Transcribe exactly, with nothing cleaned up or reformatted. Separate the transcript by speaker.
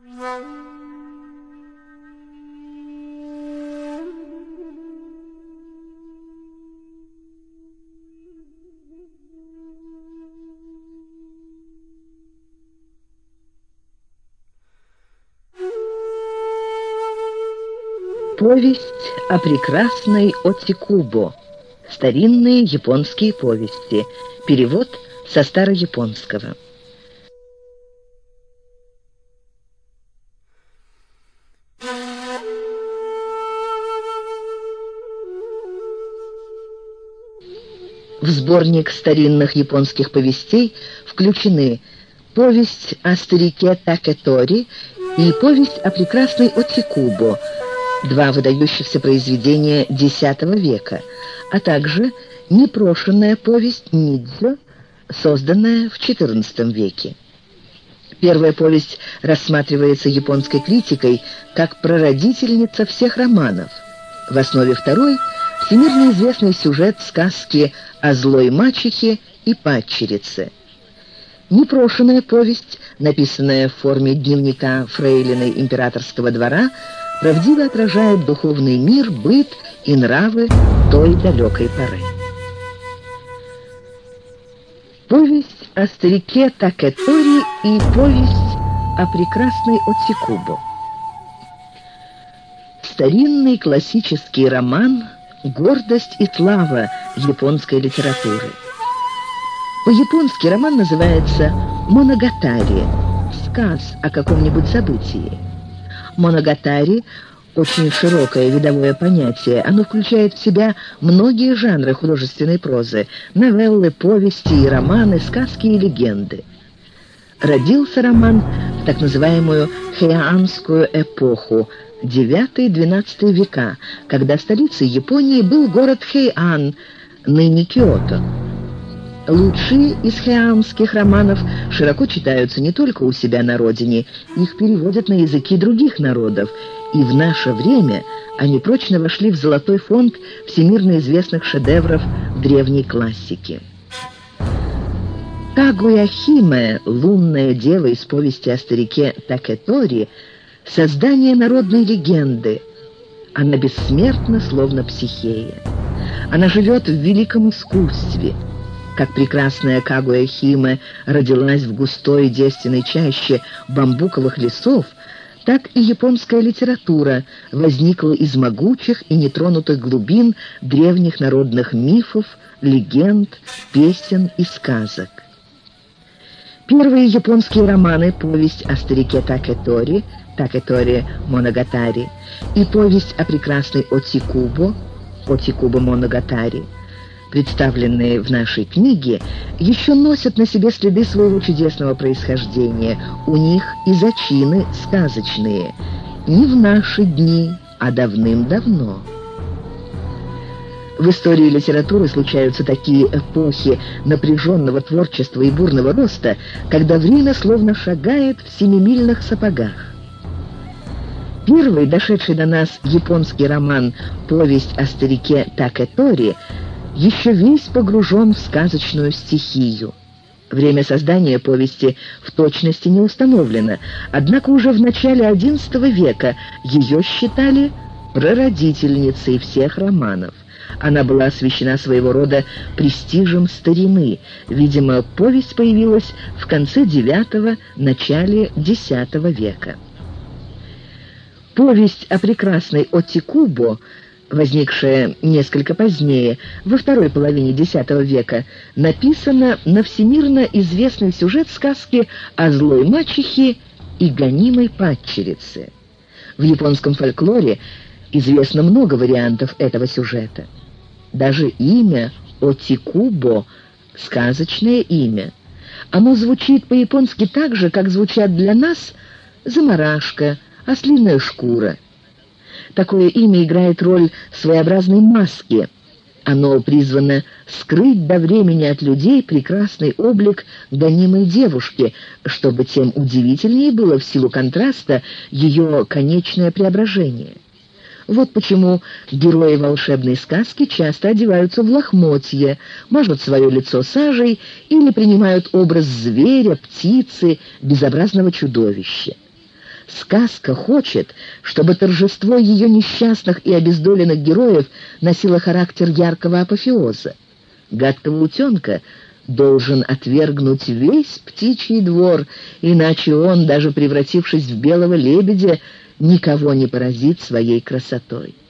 Speaker 1: Повесть о прекрасной Оцикубо. Старинные японские повести. Перевод со старояпонского. В сборник старинных японских повестей включены повесть о старике Такэтори и повесть о прекрасной Оцикубо, два выдающихся произведения десятого века, а также непрошенная повесть Нидзё, созданная в четырнадцатом веке. Первая повесть рассматривается японской критикой как прародительница всех романов. В основе второй – всемирно известный сюжет сказки о злой мачехе и падчерице. Непрошенная повесть, написанная в форме дневника фрейлины императорского двора, правдиво отражает духовный мир, быт и нравы той далекой поры. Повесть о старике Такэтори и повесть о прекрасной Оцикубо. Старинный классический роман «Гордость и слава японской литературы». По-японски роман называется «Моногатари» – сказ о каком-нибудь событии. Моногатари – очень широкое видовое понятие. Оно включает в себя многие жанры художественной прозы – новеллы, повести и романы, сказки и легенды. Родился роман в так называемую хэйанскую эпоху – девятый-двенадцатый века, когда столицей Японии был город Хэйан, ныне Киото. Лучшие из хэйанских романов широко читаются не только у себя на родине, их переводят на языки других народов, и в наше время они прочно вошли в золотой фонд всемирно известных шедевров древней классики. Кагуя-химе, лунная дева из повести о старике Такэтори, создание народной легенды. Она бессмертна, словно психея. Она живет в великом искусстве. Как прекрасная Кагуя-химе родилась в густой девственной чаще бамбуковых лесов, так и японская литература возникла из могучих и нетронутых глубин древних народных мифов, легенд, песен и сказок. Первые японские романы, повесть о старике Такэтори, Такэтори Моногатари, и повесть о прекрасной Оцикубо, Оцикубо Моногатари, представленные в нашей книге, еще носят на себе следы своего чудесного происхождения. У них и зачины сказочные. Не в наши дни, а давным-давно. В истории литературы случаются такие эпохи напряженного творчества и бурного роста, когда время словно шагает в семимильных сапогах. Первый, дошедший до нас японский роман «Повесть о старике Такэтори», еще весь погружен в сказочную стихию. Время создания повести в точности не установлено, однако уже в начале одиннадцатого века ее считали прародительницей всех романов. Она была освящена своего рода престижем старины. Видимо, повесть появилась в конце девятого, начале десятого века. Повесть о прекрасной Оцикубо, возникшая несколько позднее, во второй половине десятого века, написана на всемирно известный сюжет сказки о злой мачехе и гонимой падчерице. В японском фольклоре известно много вариантов этого сюжета. Даже имя Оцикубо — сказочное имя. Оно звучит по-японски так же, как звучат для нас заморашка, ослиная шкура. Такое имя играет роль своеобразной маски. Оно призвано скрыть до времени от людей прекрасный облик гонимой девушки, чтобы тем удивительнее было в силу контраста ее конечное преображение. Вот почему герои волшебной сказки часто одеваются в лохмотья, мажут свое лицо сажей или принимают образ зверя, птицы, безобразного чудовища. Сказка хочет, чтобы торжество ее несчастных и обездоленных героев носило характер яркого апофеоза. Гадкого утенка должен отвергнуть весь птичий двор, иначе он, даже превратившись в белого лебедя, никого не поразит своей красотой.